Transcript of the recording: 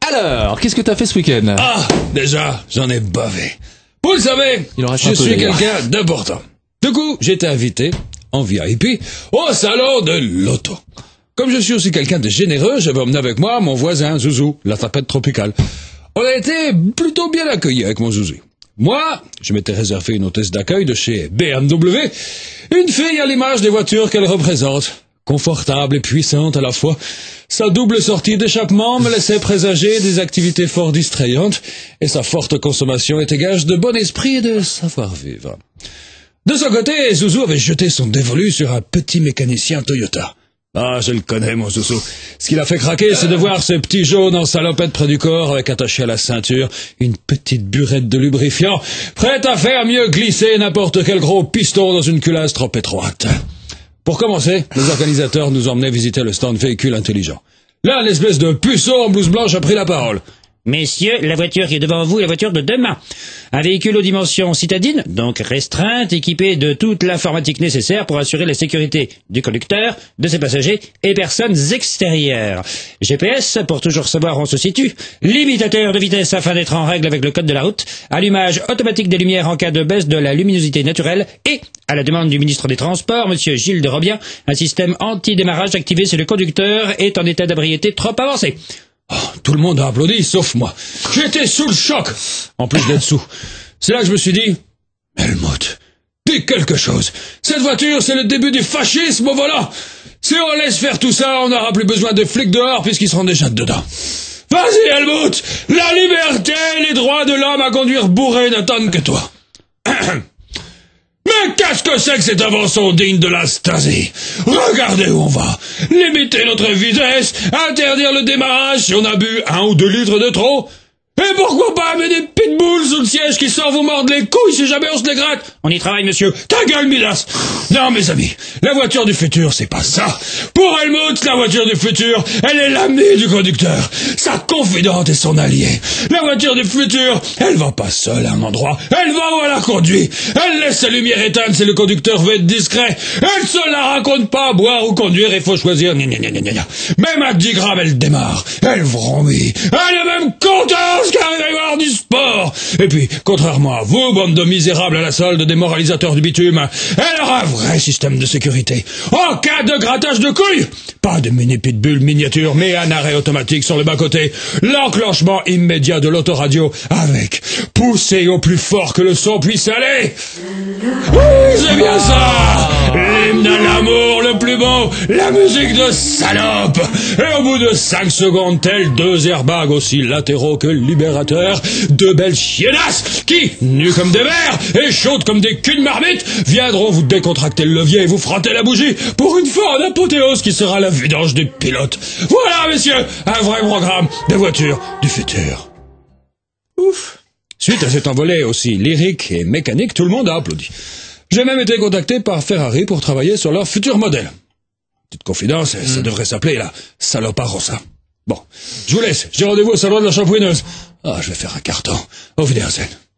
Alors, qu'est-ce que t'as fait ce week-end? Ah, déjà, j'en ai bavé. Vous le savez, je suis quelqu'un d'important. Du coup, j'ai été invité, en VIP, au salon de l'auto. Comme je suis aussi quelqu'un de généreux, j'avais emmené avec moi mon voisin Zouzou, la tapette tropicale. On a été plutôt bien accueillis avec mon Zouzou. Moi, je m'étais réservé une hôtesse d'accueil de chez BMW, une fille à l'image des voitures qu'elle représente. Confortable et puissante à la fois, sa double sortie d'échappement me laissait présager des activités fort distrayantes, et sa forte consommation était gage de bon esprit et de savoir-vivre. De son côté, Zouzou avait jeté son dévolu sur un petit mécanicien Toyota. Ah, je le connais, mon Zouzou. Ce qui l'a fait craquer, c'est de voir ce petit jaune en salopette près du corps, avec attaché à la ceinture une petite burette de lubrifiant, prête à faire mieux glisser n'importe quel gros piston dans une culasse trop étroite. Pour commencer, les organisateurs nous emmenaient visiter le stand véhicule intelligent. Là, l'espèce de puceau en blouse blanche a pris la parole. Messieurs, la voiture qui est devant vous est la voiture de demain. Un véhicule aux dimensions citadines, donc restreinte, équipé de toute l'informatique nécessaire pour assurer la sécurité du conducteur, de ses passagers et personnes extérieures. GPS pour toujours savoir où on se situe, limitateur de vitesse afin d'être en règle avec le code de la route, allumage automatique des lumières en cas de baisse de la luminosité naturelle et, à la demande du ministre des Transports, monsieur Gilles de Robien, un système anti-démarrage activé si le conducteur est en état d'ébriété trop avancé. Oh, tout le monde a applaudi, sauf moi. J'étais sous le choc, en plus d'être sous. C'est là que je me suis dit, Helmut, dis quelque chose. Cette voiture, c'est le début du fascisme au volant. Si on laisse faire tout ça, on n'aura plus besoin de flics dehors puisqu'ils seront déjà dedans. Vas-y, Helmut, la liberté et les droits de l'homme à conduire bourré n'attendent que toi. Mais qu'est-ce que c'est que cette invention digne de la Stasi? Regardez où on va. Limiter notre vitesse, interdire le démarrage si on a bu 1 ou 2 litres de trop. Et pourquoi pas mettre des pitbulls sous le siège qui sortent vous mordre les couilles si jamais on se les gratte? On y travaille, monsieur. Ta gueule, Midas! Non, mes amis, la voiture du futur, c'est pas ça. Pour Helmut, la voiture du futur, elle est l'amie du conducteur, sa confidente et son allié. La voiture du futur, elle va pas seule à un endroit, elle va où elle la conduit. Elle laisse sa lumière éteinte si le conducteur veut être discret. Elle se la raconte pas, boire ou conduire, il faut choisir. Même à 10 grammes, elle démarre, elle vromit, elle est même contente qu'elle arrive à y avoir du sport. Et puis, contrairement à vous, bande de misérables à la solde des moralisateurs du bitume, elle aura un vrai système de sécurité. En cas de grattage de couilles, pas de mini pitbull miniature, mais un arrêt automatique sur le bas-côté. L'enclenchement immédiat de l'autoradio avec poussée au plus fort que le son puisse aller. Oui, c'est bien ça! L'hymne à l'amour le plus beau, la musique de salope. Et au bout de 5 secondes, tels 2 airbags aussi latéraux que libérateurs, 2 belles chiennasses qui, nues comme des vers et chaudes comme des culs de marmite, viendront vous décontracter le levier et vous frotter la bougie pour une fois en apothéose qui sera la vidange des pilotes. Voilà, messieurs, un vrai programme de voitures du futur. Ouf. Suite à cet envolé aussi lyrique et mécanique, tout le monde a applaudi. J'ai même été contacté par Ferrari pour travailler sur leur futur modèle. Petite confidence, ça devrait s'appeler la Saloparossa. Bon, je vous laisse, j'ai rendez-vous au salon de la shampouineuse. Ah, je vais faire un carton. Auf Wiedersehen.